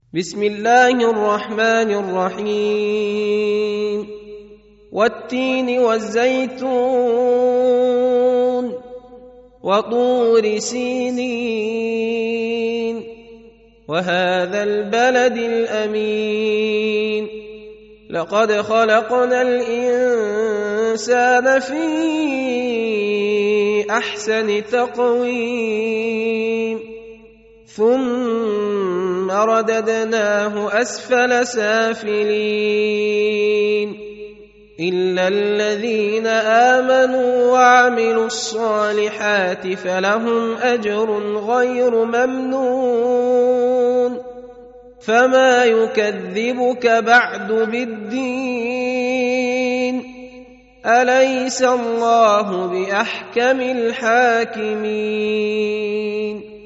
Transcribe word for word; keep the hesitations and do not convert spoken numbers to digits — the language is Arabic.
بسم الله الرحمن الرحيم والتين والزيتون وطور سينين وهذا البلد الأمين لقد خلقنا الإنسان في أحسن تقويم ثم رددناه أسفل سافلين إلا الذين آمنوا وعملوا الصالحات فلهم أجر غير ممنون فما يكذبك بعد بالدين أليس الله بأحكم الحاكمين